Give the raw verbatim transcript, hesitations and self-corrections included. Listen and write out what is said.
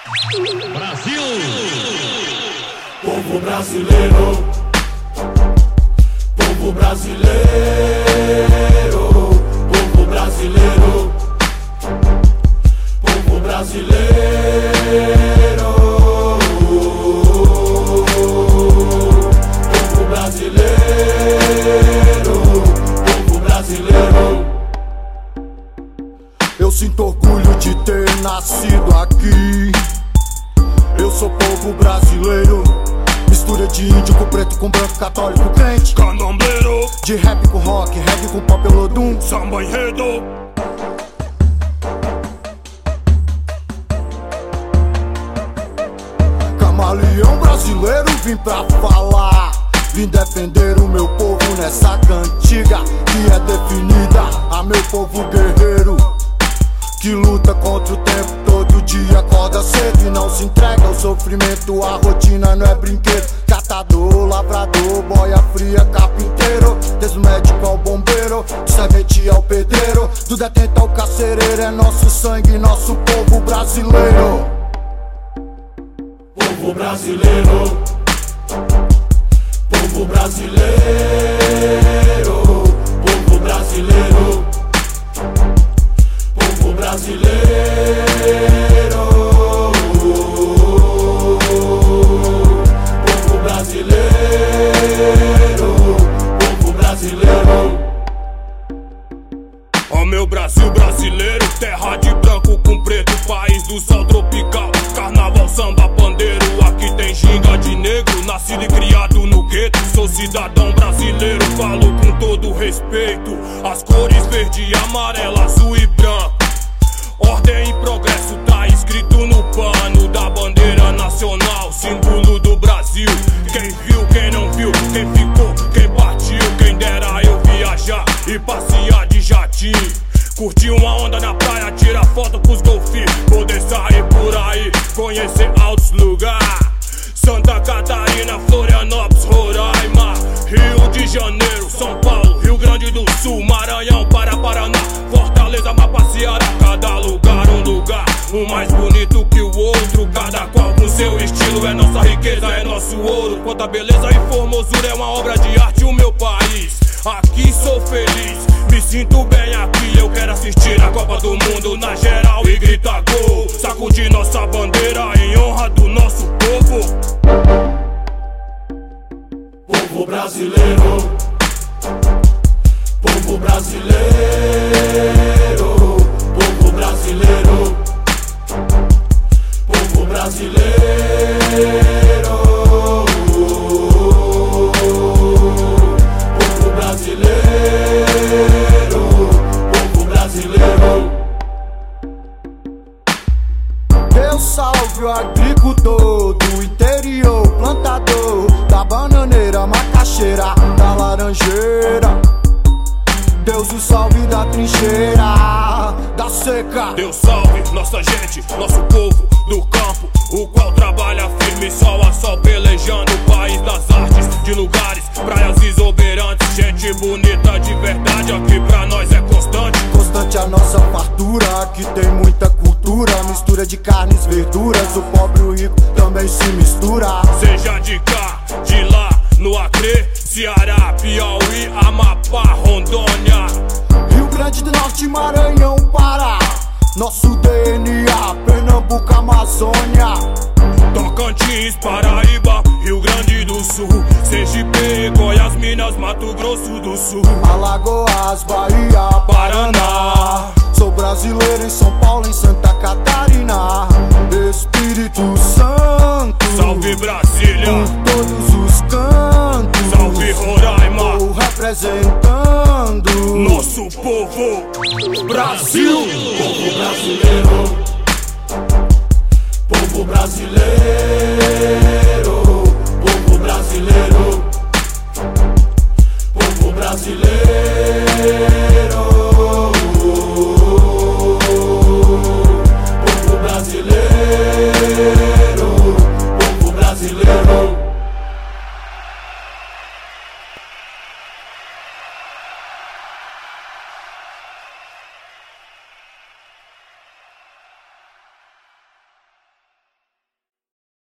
Brasil! Povo brasileiro, povo brasileiro, povo brasileiro, povo brasileiro, povo brasileiro, povo brasileiro. Eu sinto orgulho de ter nascido aqui. Eu sou povo brasileiro, mistura de índio com preto, com branco, católico, crente, Candomblero, de rap com rock, reggae com pop, olodum, samba enredo. Camaleão brasileiro, vim pra falar. Vim defender o meu povo nessa cantiga que é definida a meu povo guerreiro, que luta contra o tempo, todo dia acorda cedo e não se entrega ao sofrimento. A rotina não é brinquedo. Catador, lavrador, boia fria, carpinteiro, desde o médico ao bombeiro, do servente ao pedreiro, do detento ao carcereiro. É nosso sangue, nosso povo brasileiro. Povo brasileiro, povo brasileiro, povo brasileiro, povo brasileiro, povo brasileiro, povo brasileiro. Ó meu Brasil brasileiro, terra de branco com preto, país do sol tropical, carnaval, samba, pandeiro. Aqui tem ginga de negro, nascido e criado no gueto. Sou cidadão brasileiro, falo com todo respeito. As cores verde, amarela, azul e branco. Ordem e progresso tá escrito no pano da bandeira nacional, símbolo do Brasil. Quem viu, quem não viu, quem ficou, quem partiu. Quem dera eu viajar e passear de jatinho, curtir uma onda na praia, tirar foto com os golfinhos, poder sair por aí, conhecer altos lugares. Santa Catarina, Florianópolis, Roraima, Rio de Janeiro, São Paulo, Rio Grande do Sul, Maranhão, Pará, Paraná, Fortaleza, Mapa, Ceará. Cada lugar um lugar, um mais bonito que o outro, cada qual com seu estilo. É nossa riqueza, é nosso ouro. Quanta beleza e formosura, é uma obra de arte o meu país. Aqui sou feliz, me sinto bem aqui. Eu quero assistir a Copa do Mundo na geral e gritar gol, sacudir nossa bandeira em honra do nosso povo. Povo brasileiro, povo brasileiro, povo brasileiro, povo brasileiro, povo brasileiro, povo brasileiro. Deus salve o agricultor do interior, plantador da bananeira, macaxeira, da laranjeira. Deus o salve da trincheira, da seca. Deus salve nossa gente, nosso povo do campo, o qual trabalha firme, sol a sol, pelejando o país das artes, de lugares, praias exuberantes. Gente bonita de verdade, aqui pra nós é constante. Constante a nossa fartura, que tem muita cultura, mistura de carnes, verduras, o pobre e o rico também se mistura. Seja de cá, de lá, no Acre, Ceará, Piauí, Amapá, Rondônia, Rio Grande do Norte, Maranhão, Pará, nosso D N A, Pernambuco, Amazônia, Tocantins, Paraíba, Rio Grande do Sul, Sergipe, Goiás, Minas, Mato Grosso do Sul, Alagoas, Bahia, Paraná. Sou brasileiro em São Paulo, em Santa Catarina, Espírito Santo. Salve Brasília, por todos os cantos. Salve Roraima, vou representando nosso povo Brasil. Povo brasileiro, povo brasileiro, povo brasileiro, povo brasileiro.